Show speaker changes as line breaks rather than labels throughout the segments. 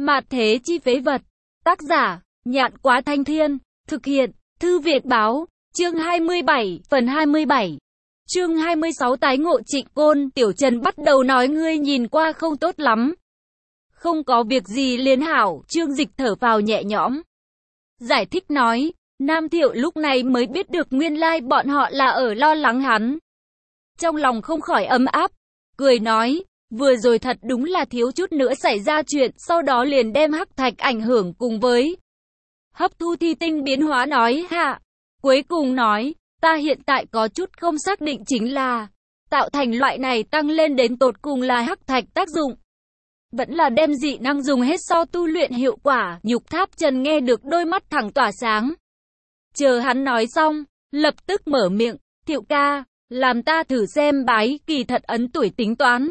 Mạt thế chi phế vật. Tác giả, Nhạn Quá Thanh Thiên. Thực hiện, Thư Việt Báo. Chương 27, phần 27. Chương 26 tái ngộ Trịnh Côn. Tiểu Trần bắt đầu nói ngươi nhìn qua không tốt lắm. Không có việc gì liền hảo. Trương Dịch thở vào nhẹ nhõm. Giải thích nói, Nam Thiệu lúc này mới biết được nguyên lai bọn họ là ở lo lắng hắn. Trong lòng không khỏi ấm áp. Cười nói, vừa rồi thật đúng là thiếu chút nữa xảy ra chuyện, sau đó liền đem hắc thạch ảnh hưởng cùng với hấp thu thi tinh biến hóa nói hạ. Cuối cùng nói, ta hiện tại có chút không xác định chính là tạo thành loại này tăng lên đến tột cùng là hắc thạch tác dụng. Vẫn là đem dị năng dùng hết sau tu luyện hiệu quả. Nhục Tháp Trần nghe được đôi mắt thẳng tỏa sáng. Chờ hắn nói xong, lập tức mở miệng, Thiệu ca, làm ta thử xem bái, kỳ thật ấn tuổi tính toán.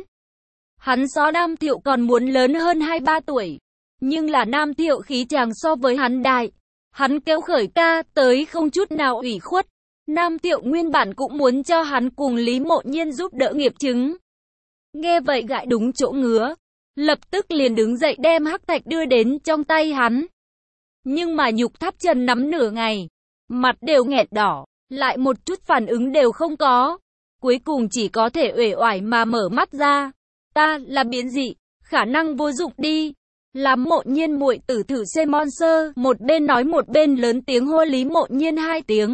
Hắn so Nam Thiệu còn muốn lớn hơn 2-3 tuổi. Nhưng là Nam Thiệu khí chàng so với hắn đại. Hắn kéo khởi ca tới không chút nào ủy khuất. Nam Thiệu nguyên bản cũng muốn cho hắn cùng Lý Mộ Nhiên giúp đỡ nghiệp chứng. Nghe vậy gãi đúng chỗ ngứa. Lập tức liền đứng dậy đem hắc thạch đưa đến trong tay hắn. Nhưng mà Nhục Tháp Trần nắm nửa ngày. Mặt đều nghẹt đỏ. Lại một chút phản ứng đều không có. Cuối cùng chỉ có thể uể oải mà mở mắt ra. Ta là biến dị, khả năng vô dụng đi. Làm Mộ Nhiên muội tử thử xem monster. Một bên nói một bên lớn tiếng hô Lý Mộ Nhiên 2 tiếng.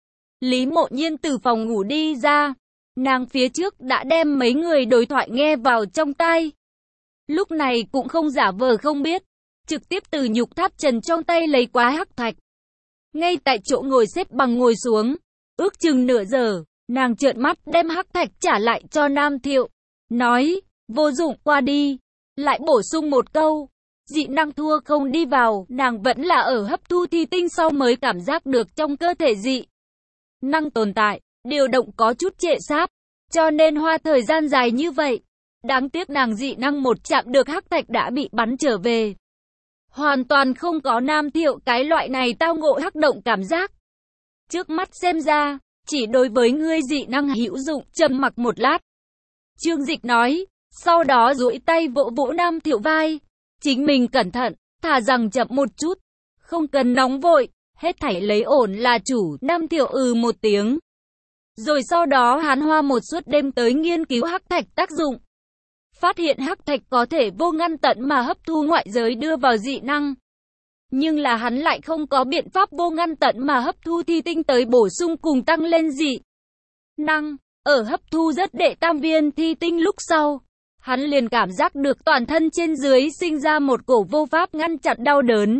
Lý Mộ Nhiên từ phòng ngủ đi ra. Nàng phía trước đã đem mấy người đối thoại nghe vào trong tai. Lúc này cũng không giả vờ không biết. Trực tiếp từ Nhục Tháp Trần trong tay lấy quá hắc thạch. Ngay tại chỗ ngồi xếp bằng ngồi xuống. Ước chừng nửa giờ, nàng trợn mắt đem hắc thạch trả lại cho Nam Thiệu. Nói, vô dụng qua đi. Lại bổ sung một câu. Dị năng thua không đi vào, nàng vẫn là ở hấp thu thi tinh sau mới cảm giác được trong cơ thể dị năng tồn tại, điều động có chút trệ sáp, cho nên hoa thời gian dài như vậy. Đáng tiếc nàng dị năng một chạm được hắc thạch đã bị bắn trở về. Hoàn toàn không có Nam Thiệu cái loại này tao ngộ hắc động cảm giác. Trước mắt xem ra, chỉ đối với ngươi dị năng hữu dụng. Trầm mặc một lát. Trương Dịch nói, sau đó duỗi tay vỗ vỗ Nam Thiệu vai. Chính mình cẩn thận, thà rằng chậm một chút. Không cần nóng vội, hết thảy lấy ổn là chủ. Nam Thiệu một tiếng. Rồi sau đó hắn hoa một suốt đêm tới nghiên cứu hắc thạch tác dụng. Phát hiện hắc thạch có thể vô ngăn tận mà hấp thu ngoại giới đưa vào dị năng. Nhưng là hắn lại không có biện pháp vô ngăn tận mà hấp thu thi tinh tới bổ sung cùng tăng lên dị năng. Ở hấp thu rất đệ tam viên thi tinh lúc sau, hắn liền cảm giác được toàn thân trên dưới sinh ra một cổ vô pháp ngăn chặn đau đớn.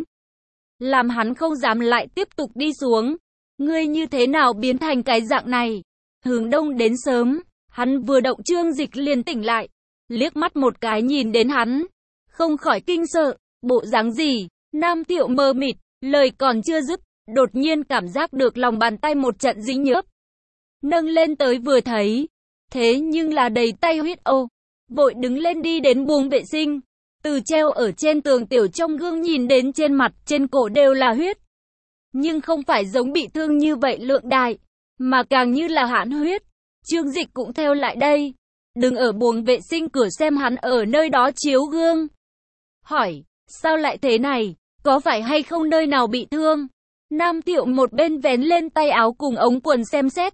Làm hắn không dám lại tiếp tục đi xuống. Ngươi như thế nào biến thành cái dạng này? Hướng đông đến sớm, hắn vừa động Trương Dịch liền tỉnh lại. Liếc mắt một cái nhìn đến hắn. Không khỏi kinh sợ, bộ dáng gì? Nam Thiệu mơ mịt, lời còn chưa dứt. Đột nhiên cảm giác được lòng bàn tay một trận dính nhớp. Nâng lên tới vừa thấy. Thế nhưng là đầy tay huyết ô. Vội đứng lên đi đến buồng vệ sinh. Từ treo ở trên tường tiểu trong gương nhìn đến trên mặt, trên cổ đều là huyết. Nhưng không phải giống bị thương như vậy lượng đại, mà càng như là hãn huyết. Trương Dịch cũng theo lại đây. Đừng ở buồng vệ sinh cửa xem hắn ở nơi đó chiếu gương. Hỏi, sao lại thế này? Có phải hay không nơi nào bị thương? Nam Thiệu một bên vén lên tay áo cùng ống quần xem xét.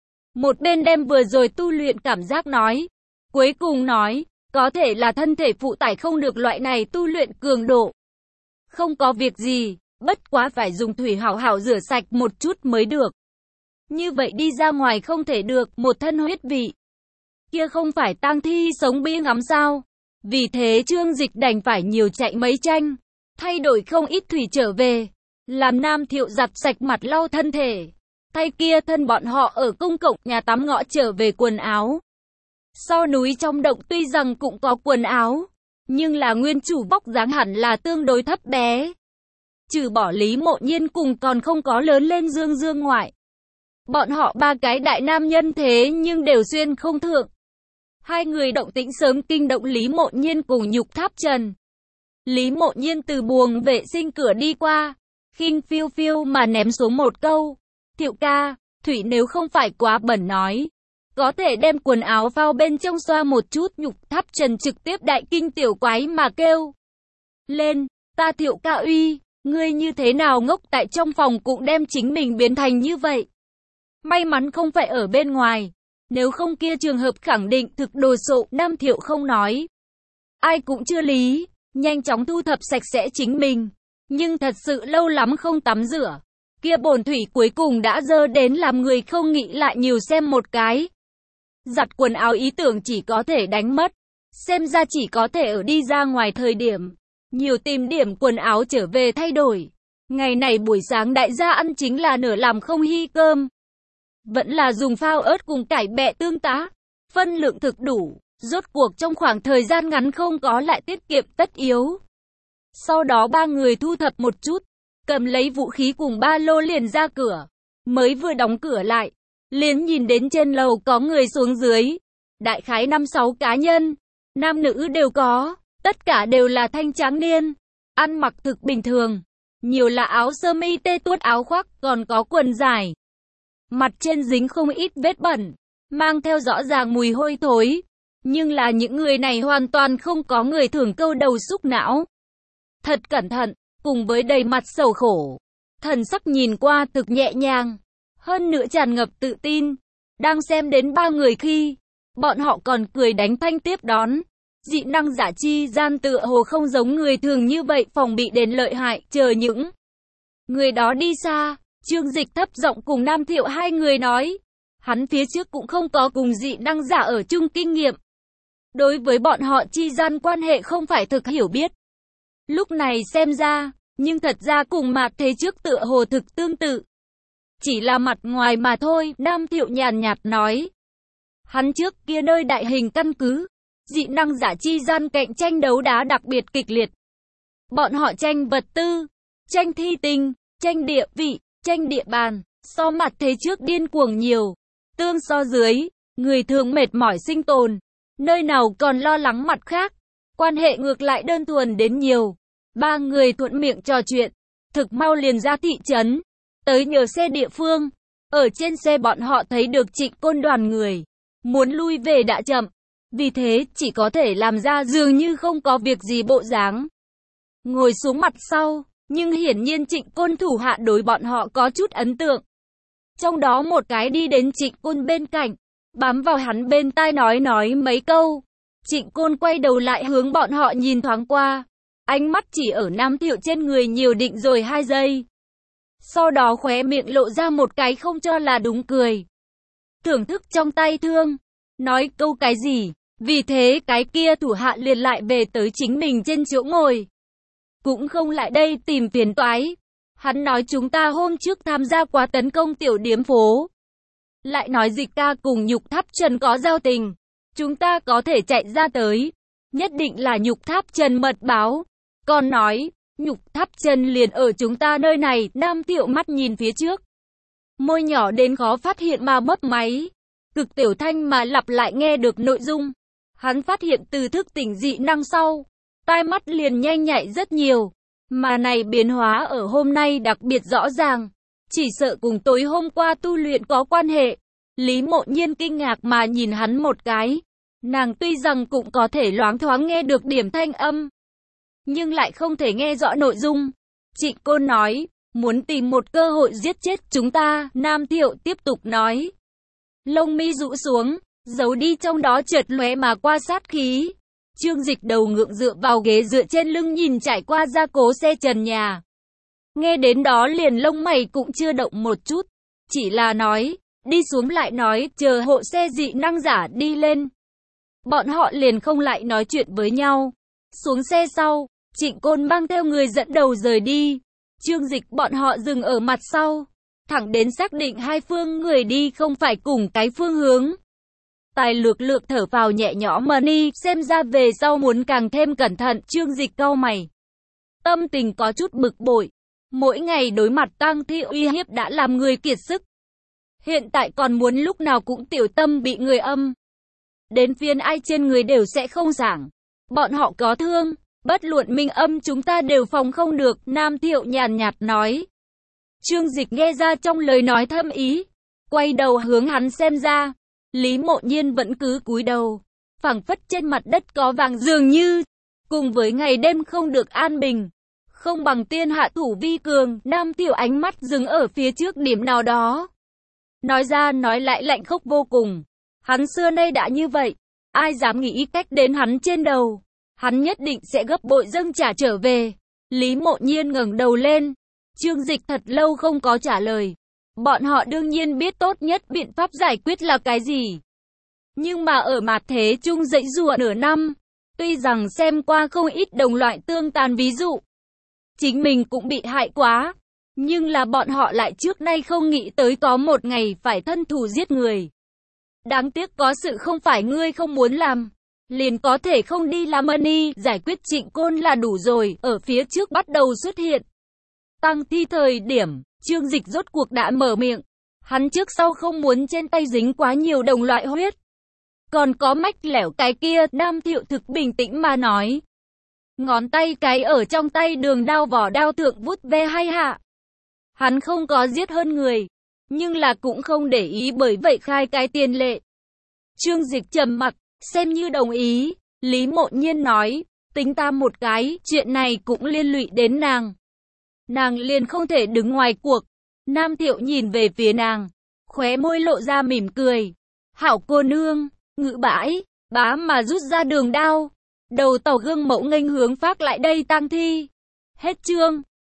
Một bên đem vừa rồi tu luyện cảm giác nói. Cuối cùng nói, có thể là thân thể phụ tải không được loại này tu luyện cường độ. Không có việc gì, bất quá phải dùng thủy hảo hảo rửa sạch một chút mới được. Như vậy đi ra ngoài không thể được, một thân huyết vị. Kia không phải tang thi sống bia ngắm sao? Vì thế Trương Dịch đành phải nhiều chạy mấy tranh, thay đổi không ít thủy trở về, làm Nam Thiệu giặt sạch mặt lau thân thể. Thay kia thân bọn họ ở công cộng nhà tắm ngõ trở về quần áo. Sau núi trong động tuy rằng cũng có quần áo, nhưng là nguyên chủ vóc dáng hẳn là tương đối thấp bé. Trừ bỏ Lý Mộ Nhiên cùng còn không có lớn lên Dương Dương ngoại. Bọn họ ba cái đại nam nhân thế nhưng đều xuyên không thượng. Hai người động tĩnh sớm kinh động Lý Mộ Nhiên cùng Nhục Tháp Trần. Lý Mộ Nhiên từ buồng vệ sinh cửa đi qua, khinh phiêu phiêu mà ném xuống một câu. Thiệu ca, thủy nếu không phải quá bẩn nói. Có thể đem quần áo phao bên trong xoa một chút. Nhục Tháp Trần trực tiếp đại kinh tiểu quái mà kêu lên, ta Thiệu ca uy, ngươi như thế nào ngốc tại trong phòng cũng đem chính mình biến thành như vậy. May mắn không phải ở bên ngoài, nếu không kia trường hợp khẳng định thực đồ sộ. Nam Thiệu không nói. Ai cũng chưa lý, nhanh chóng thu thập sạch sẽ chính mình. Nhưng thật sự lâu lắm không tắm rửa. Kia bồn thủy cuối cùng đã dơ đến làm người không nghĩ lại nhiều xem một cái. Giặt quần áo ý tưởng chỉ có thể đánh mất. Xem ra chỉ có thể ở đi ra ngoài thời điểm. Nhiều tìm điểm quần áo trở về thay đổi. Ngày này buổi sáng đại gia ăn chính là nửa làm không hy cơm. Vẫn là dùng phao ớt cùng cải bẹ tương tá. Phân lượng thực đủ. Rốt cuộc trong khoảng thời gian ngắn không có lại tiết kiệm tất yếu. Sau đó ba người thu thập một chút. Cầm lấy vũ khí cùng ba lô liền ra cửa. Mới vừa đóng cửa lại. Liền nhìn đến trên lầu có người xuống dưới. Đại khái 5-6 cá nhân. Nam nữ đều có. Tất cả đều là thanh tráng niên. Ăn mặc thực bình thường. Nhiều là áo sơ mi tê tuốt áo khoác, còn có quần dài. Mặt trên dính không ít vết bẩn. Mang theo rõ ràng mùi hôi thối. Nhưng là những người này hoàn toàn không có người thưởng câu đầu xúc não. Thật cẩn thận, cùng với đầy mặt sầu khổ. Thần sắc nhìn qua thực nhẹ nhàng. Hơn nữa tràn ngập tự tin. Đang xem đến ba người khi, bọn họ còn cười đánh thanh tiếp đón. Dị năng giả chi gian tựa hồ không giống người thường như vậy, phòng bị đến lợi hại, chờ những người đó đi xa. Trương Dịch thấp giọng cùng Nam Thiệu hai người nói. Hắn phía trước cũng không có cùng dị năng giả ở chung kinh nghiệm. Đối với bọn họ chi gian quan hệ không phải thực hiểu biết. Lúc này xem ra, nhưng thật ra cùng Mạt Thế trước tựa hồ thực tương tự. Chỉ là mặt ngoài mà thôi, Nam Thiệu nhàn nhạt nói. Hắn trước kia nơi đại hình căn cứ, dị năng giả chi gian cạnh tranh đấu đá đặc biệt kịch liệt. Bọn họ tranh vật tư, tranh thi tinh, tranh địa vị, tranh địa bàn, so Mạt Thế trước điên cuồng nhiều. Tương so dưới, người thường mệt mỏi sinh tồn, nơi nào còn lo lắng mặt khác. Quan hệ ngược lại đơn thuần đến nhiều. Ba người thuận miệng trò chuyện, thực mau liền ra thị trấn, tới nhờ xe địa phương. Ở trên xe bọn họ thấy được Trịnh Côn đoàn người, muốn lui về đã chậm, vì thế chỉ có thể làm ra dường như không có việc gì bộ dáng. Ngồi xuống mặt sau, nhưng hiển nhiên Trịnh Côn thủ hạ đối bọn họ có chút ấn tượng. Trong đó một cái đi đến Trịnh Côn bên cạnh, bám vào hắn bên tai nói mấy câu. Trịnh Côn quay đầu lại hướng bọn họ nhìn thoáng qua. Ánh mắt chỉ ở Nam Thiệu trên người nhiều định rồi 2 giây. Sau đó khóe miệng lộ ra một cái không cho là đúng cười. Thưởng thức trong tay thương. Nói câu cái gì. Vì thế cái kia thủ hạ liền lại về tới chính mình trên chỗ ngồi. Cũng không lại đây tìm phiền toái. Hắn nói chúng ta hôm trước tham gia quá tấn công tiểu điếm phố. Lại nói Dịch ca cùng Nhục Tháp Trần có giao tình. Chúng ta có thể chạy ra tới. Nhất định là Nhục Tháp Trần mật báo. Còn nói, Nhục Tháp Trần liền ở chúng ta nơi này. Nam Thiệu mắt nhìn phía trước. Môi nhỏ đến khó phát hiện mà mấp máy. Cực tiểu thanh mà lặp lại nghe được nội dung. Hắn phát hiện từ thức tỉnh dị năng sau. Tai mắt liền nhanh nhạy rất nhiều. Mà này biến hóa ở hôm nay đặc biệt rõ ràng. Chỉ sợ cùng tối hôm qua tu luyện có quan hệ. Lý Mộ Nhiên kinh ngạc mà nhìn hắn một cái. Nàng tuy rằng cũng có thể loáng thoáng nghe được điểm thanh âm, nhưng lại không thể nghe rõ nội dung. Trịnh Côn nói, muốn tìm một cơ hội giết chết chúng ta. Nam Thiệu tiếp tục nói. Lông mi rũ xuống, giấu đi trong đó chợt lóe mà qua sát khí. Trương Dịch đầu ngượng dựa vào ghế dựa trên lưng nhìn trải qua gia cố xe trần nhà. Nghe đến đó liền lông mày cũng chưa động một chút. Chỉ là nói, đi xuống lại nói, chờ hộ xe dị năng giả đi lên. Bọn họ liền không lại nói chuyện với nhau. Xuống xe sau, Trịnh Côn mang theo người dẫn đầu rời đi. Trương Dịch bọn họ dừng ở mặt sau. Thẳng đến xác định hai phương người đi không phải cùng cái phương hướng. Tài lược thở vào nhẹ nhõm mà đi, xem ra về sau muốn càng thêm cẩn thận. Trương Dịch cau mày. Tâm tình có chút bực bội. Mỗi ngày đối mặt tang thi uy hiếp đã làm người kiệt sức. Hiện tại còn muốn lúc nào cũng tiểu tâm bị người âm. Đến phiên ai trên người đều sẽ không giảng. Bọn họ có thương, bất luận minh âm chúng ta đều phòng không được. Nam Thiệu nhàn nhạt nói. Trương Dịch nghe ra trong lời nói thâm ý. Quay đầu hướng hắn xem ra. Lý Mộ Nhiên vẫn cứ cúi đầu. Phảng phất trên mặt đất có vàng dường như. cùng với ngày đêm không được an bình, không bằng tiên hạ thủ vi cường. Nam Thiệu ánh mắt dừng ở phía trước điểm nào đó. Nói ra nói lại lạnh khốc vô cùng. Hắn xưa nay đã như vậy, ai dám nghĩ cách đến hắn trên đầu. Hắn nhất định sẽ gấp bội dâng trả trở về. Lý Mộ Nhiên ngẩng đầu lên. Trương Dịch thật lâu không có trả lời. Bọn họ đương nhiên biết tốt nhất biện pháp giải quyết là cái gì. Nhưng mà ở mặt thế chung dãy dụa nửa năm, tuy rằng xem qua không ít đồng loại tương tàn ví dụ, chính mình cũng bị hại quá, nhưng là bọn họ lại trước nay không nghĩ tới có một ngày phải thân thủ giết người. Đáng tiếc có sự không phải ngươi không muốn làm, liền có thể không đi làm ân giải quyết Trịnh Côn là đủ rồi. Ở phía trước bắt đầu xuất hiện tang thi thời điểm, Trương Dịch rốt cuộc đã mở miệng. Hắn trước sau không muốn trên tay dính quá nhiều đồng loại huyết. Còn có mách lẻo cái kia, Nam Thiệu thực bình tĩnh mà nói. Ngón tay cái ở trong tay đường đao vỏ đao thượng vút ve hay hạ. Hắn không có giết hơn người, nhưng là cũng không để ý, bởi vậy khai cái tiền lệ. Trương Dịch trầm mặc, xem như đồng ý. Lý Mộ Nhiên nói, tính ta một cái, chuyện này cũng liên lụy đến nàng. Nàng liền không thể đứng ngoài cuộc. Nam Thiệu nhìn về phía nàng, khóe môi lộ ra mỉm cười. Hảo cô nương, ngự bãi, bá mà rút ra đường đao. Đầu tàu gương mẫu nghênh hướng phát lại đây tang thi. Hết chương.